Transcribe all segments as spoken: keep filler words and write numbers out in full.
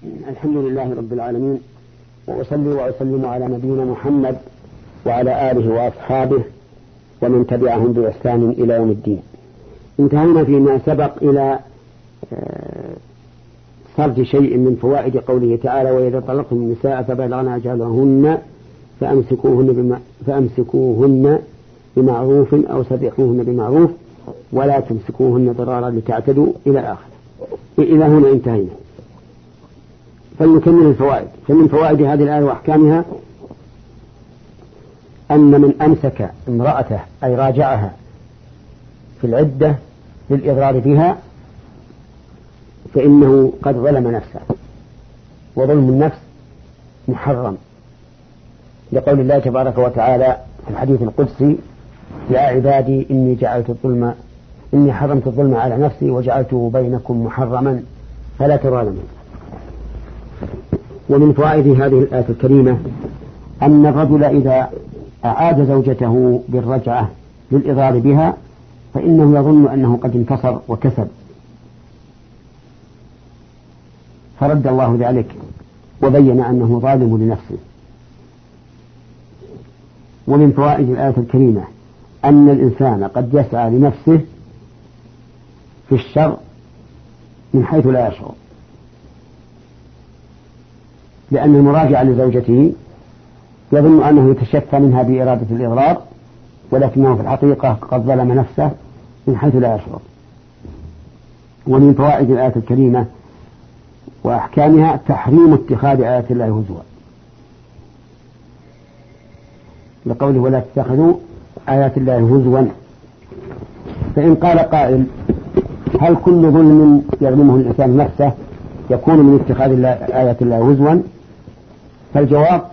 الحمد لله رب العالمين، وأصلي وأسلم على نبينا محمد وعلى آله وأصحابه ومن تبعهم بإحسان إلى يوم الدين. انتهينا فيما سبق إلى سرد شيء من فوائد قوله تعالى: وإذا طلقتم النساء فبلغن أجلهن فأمسكوهن, فأمسكوهن بمعروف أو سرحوهن بمعروف ولا تمسكوهن ضرارا لتعتدوا إلى آخر. إلى هنا انتهينا. فلنكمل الفوائد. فمن فوائد هذه الآية وأحكامها أن من أمسك امرأته أي راجعها في العدة للإضرار بها فإنه قد ظلم نفسه، وظلم النفس محرم، لقول الله تبارك وتعالى في الحديث القدسي: يا عبادي إني جعلت الظلم إني حرمت الظلم على نفسي وجعلته بينكم محرما فلا تظالموا. ومن فوائد هذه الآية الكريمة أن الرجل إذا أعاد زوجته بالرجعة للإضرار بها فإنه يظن أنه قد انتصر وكسب، فرد الله ذلك وبين أنه ظالم لنفسه. ومن فوائد الآية الكريمة أن الإنسان قد يسعى لنفسه في الشر من حيث لا يشعر، لأن المراجع لزوجته يظن أنه يتشفى منها بإرادة الإضرار، ولكنه في الحقيقة قد ظلم نفسه من حيث لا يشعر. ومن فوائد الآية الكريمة وأحكامها تحريم اتخاذ آيات الله هزوا، لقوله: ولا تتخذوا آيات الله هزوا. فإن قال قائل: هل كل ظلم يظلمه الإنسان نفسه يكون من اتخاذ آيات الله هزوا؟ فالجواب: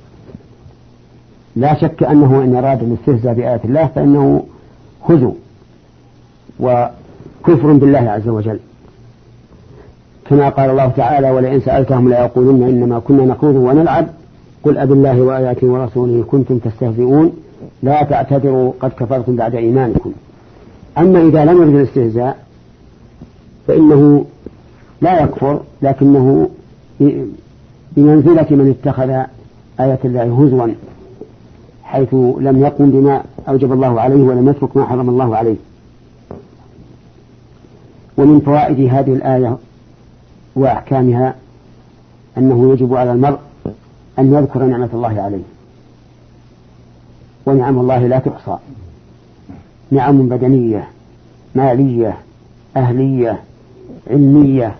لا شك أنه إن أراد الاستهزاء بآيات الله فإنه هزو وكفر بالله عز وجل، كما قال الله تعالى: ولئن سألتهم لا يقولون إنما كنا نخوض ونلعب قل أب الله وآياته ورسوله كنتم تستهزئون لا تعتذروا قد كفرتم بعد إيمانكم. أما إذا لم يرد الاستهزاء فإنه لا يكفر، لكنه بمنزلة من اتخذ آية الله هزوا، حيث لم يقم بما أوجب الله عليه ولم يترك ما حرم الله عليه. ومن فوائد هذه الآية وأحكامها أنه يجب على المرء أن يذكر نعمة الله عليه، ونعم الله لا تحصى، نعم بدنية مالية أهلية علمية،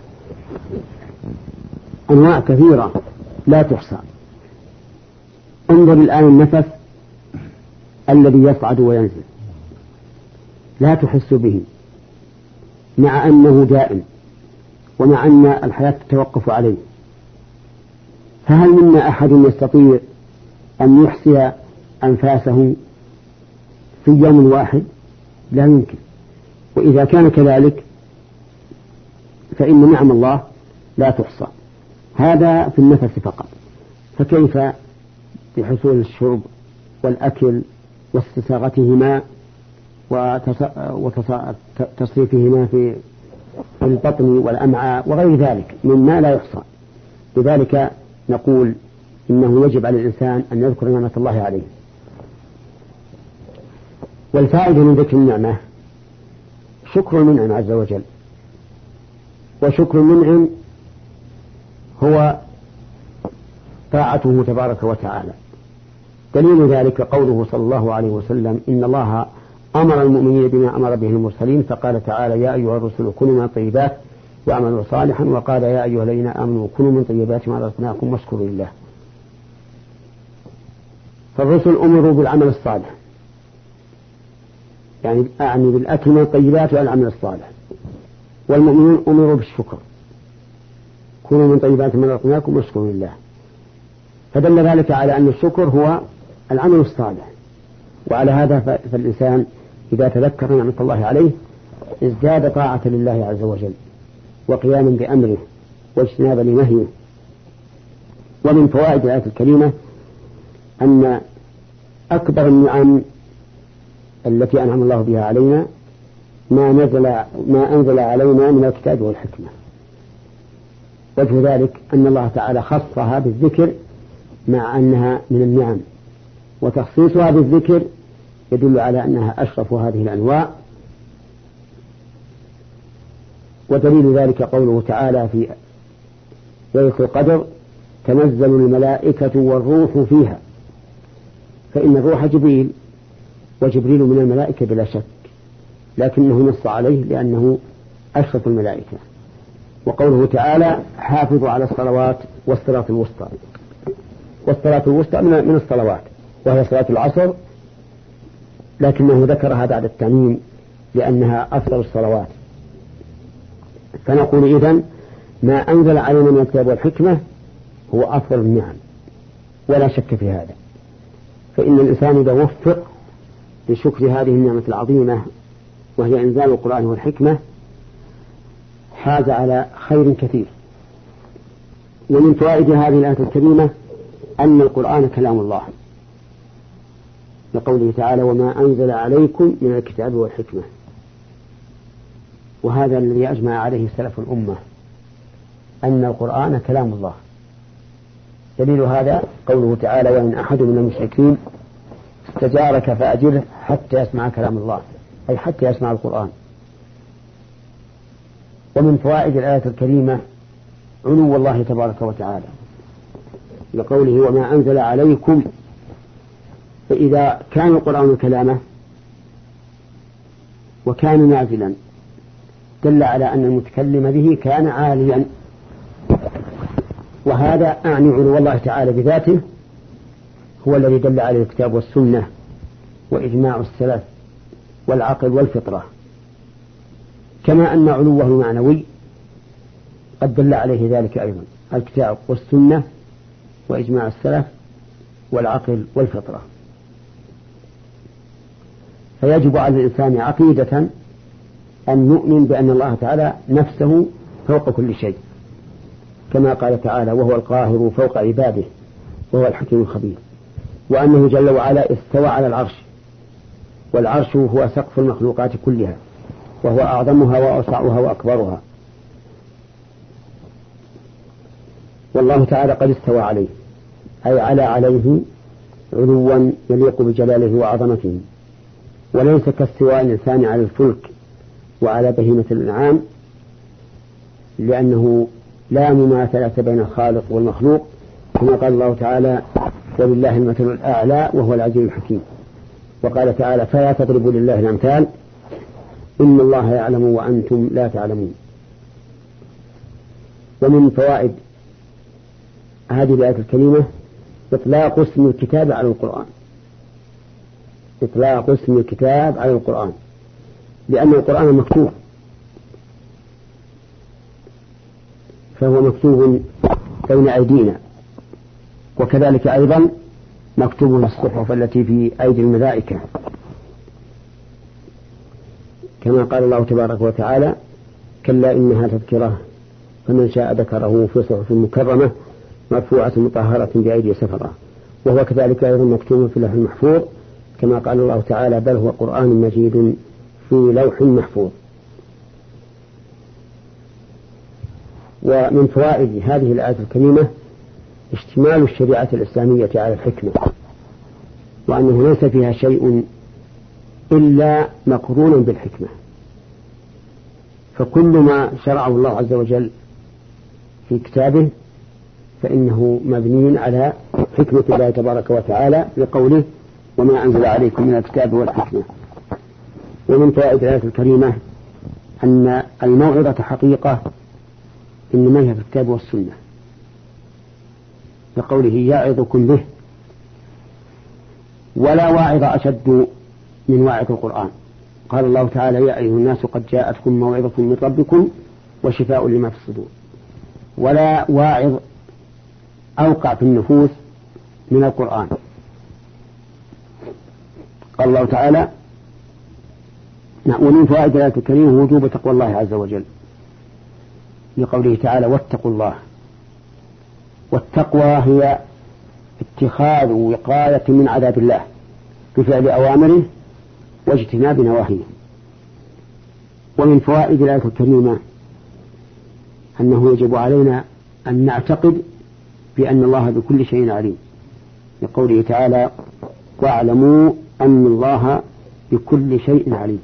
أنواع كثيرة لا تحصى. انظر الآن النفس الذي يصعد وينزل لا تحس به، مع أنه دائم ومع أن الحياة تتوقف عليه. فهل منا أحد يستطيع أن يحصي أنفاسه في يوم واحد؟ لا يمكن. وإذا كان كذلك فإن نعم الله لا تحصى. هذا في النفس فقط، فكيف بحصول الشرب والأكل واستساغتهما وتصريفهما في البطن والأمعاء وغير ذلك مما لا يحصى. لذلك نقول إنه يجب على الإنسان أن يذكر نعمة الله عليه. والفائدة من ذكر النعمة شكر المنعم عز وجل، وشكر المنعم هو طاعته تبارك وتعالى. دليل ذلك قوله صلى الله عليه وسلم: إن الله أمر المؤمنين بما أمر به المرسلين، فقال تعالى: يا أيها الرسل كلوا من الطيبات واعملوا صالحا، وقال: يا أيها الذين آمنوا كلوا من طيبات ما رزقناكم واشكروا لله. فالرسل أمروا بالعمل الصالح، يعني أعني بالأكل من الطيبات والعمل الصالح، والمؤمنون أمروا بالشكر: كلوا من طيبات ما رزقناكم واشكروا لله. فدل ذلك على أن الشكر هو العمل الصالح. وعلى هذا فالإنسان إذا تذكر نعمة الله عليه ازداد طاعة لله عز وجل وقياما بأمره واجتنابا لنهيه. ومن فوائد الآية الكريمة أن أكبر النعم التي أنعم الله بها علينا ما نزل ما أنزل علينا من الكتاب والحكمة. وجه ذلك أن الله تعالى خصها بالذكر مع أنها من النعم، وتخصيصها بالذكر يدل على أنها أشرف هذه الأنواع. ودليل ذلك قوله تعالى في ليلة القدر: تنزل الملائكة والروح فيها. فإن الروح جبريل، وجبريل من الملائكة بلا شك، لكنه نص عليه لأنه أشرف الملائكة. وقوله تعالى: حافظوا على الصلوات والصلاة الوسطى. والصلاة الوسطى من الصلوات، وهي صلاة العصر، لكنه ذكرها بعد التعميم لأنها أفضل الصلوات. فنقول إذن ما أنزل علينا من الكتاب والحكمة هو أفضل النعم، ولا شك في هذا. فإن الإنسان إذا وفق لشكر هذه النعمة العظيمة وهي إنزال القرآن والحكمة حاز على خير كثير. ومن فوائد هذه الآية الكريمة أن القرآن كلام الله، لقوله تعالى: وما أنزل عليكم من الكتاب والحكمة. وهذا الذي أجمع عليه سلف الأمة أن القرآن كلام الله. دليل هذا قوله تعالى: وإن أحد من المشركين استجارك فأجره حتى يسمع كلام الله، أي حتى يسمع القرآن. ومن فوائد الآية الكريمة علو الله تبارك وتعالى، لقوله: وما أنزل عليكم. فإذا كان القرآن كلامه وكان نازلا دل على أن المتكلم به كان عاليا، وهذا أعني علو الله تعالى بذاته هو الذي دل عليه الكتاب والسنة وإجماع السلف والعقل والفطرة، كما أن علوه المعنوي قد دل عليه ذلك أيضا الكتاب والسنة وإجماع السلف والعقل والفطرة. فيجب على الإنسان عقيدة أن يؤمن بأن الله تعالى نفسه فوق كل شيء، كما قال تعالى: وهو القاهر فوق عباده وهو الحكيم الخبير. وأنه جل وعلا استوى على العرش، والعرش هو سقف المخلوقات كلها، وهو أعظمها وأوسعها وأكبرها، والله تعالى قد استوى عليه، أي على عليه علوا يليق بجلاله وعظمته، وليس كاستواء الإنسان على الفلك وعلى بهيمة الأنعام، لأنه لا مماثلة بين الخالق والمخلوق، كما قال الله تعالى: ولله المثل الأعلى وهو العزيز الحكيم. وقال تعالى: فلا تضربوا لله الأمثال إن الله يعلم وأنتم لا تعلمون. ومن فوائد هذه الآية الكريمة إطلاق اسم الكتاب على القرآن، إطلاق اسم الكتاب على القرآن، لأن القرآن مكتوب، فهو مكتوب بين أيدينا، وكذلك أيضا مكتوب في الصحف التي في أيدي الملائكة، كما قال الله تبارك وتعالى: كلا إنها تذكرة فمن شاء ذكره في صحف مكرمة مرفوعة مطهرة بأيدي سفرة. وهو كذلك أيضا مكتوب في اللوح المحفوظ، كما قال الله تعالى: بل هو قرآن مجيد في لوح محفوظ. ومن فوائد هذه الآية الكريمة اشتمال الشريعة الإسلامية على الحكمة، وأنه ليس فيها شيء إلا مقرون بالحكمة، فكل ما شرعه الله عز وجل في كتابه فإنه مبني على حكمة الله تبارك وتعالى، لقوله: وما أنزل عليكم من الكتاب والحكمة. ومن فوائد الآية الكريمة أن الموعظة حقيقة إنما هي في الكتاب والسنة، لقوله: يعظكم به. ولا واعظ أشد من واعظ القرآن. قال الله تعالى: يا أيها الناس قد جاءتكم موعظة من ربكم وشفاء لما في الصدور. ولا واعظ أوقع في النفوس من القرآن. قال الله تعالى: ومن فوائد الآية الكريمة وجوب تقوى الله عز وجل، لقوله تعالى: واتقوا الله. والتقوى هي اتخاذ وقاية من عذاب الله بفعل أوامره واجتناب نواهيه. ومن فوائد الآية الكريمة أنه يجب علينا أن نعتقد بأن الله بكل شيء عليم، لقوله تعالى واعلموا أن الله بكل شيء عليم،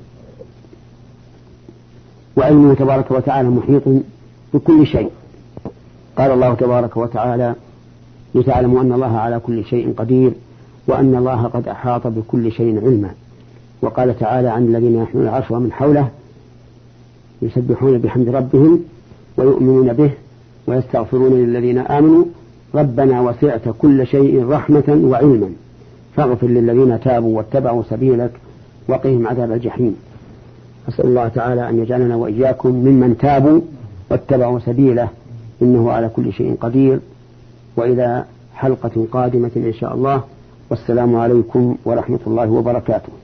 وعلمه تبارك وتعالى محيط بكل شيء. قال الله تبارك وتعالى لتعلموا أن الله على كل شيء قدير وأن الله قد أحاط بكل شيء علما. وقال تعالى عن الذين يحملون العرش ومن حوله يسبحون بحمد ربهم ويؤمنون به ويستغفرون للذين آمنوا ربنا وسعت كل شيء رحمة وعلما فاغفر للذين تابوا واتبعوا سبيلك وقهم عذاب الجحيم. أسأل الله تعالى أن يجعلنا وإياكم ممن تابوا واتبعوا سبيله إنه على كل شيء قدير. وإلى حلقة قادمة إن شاء الله، والسلام عليكم ورحمة الله وبركاته.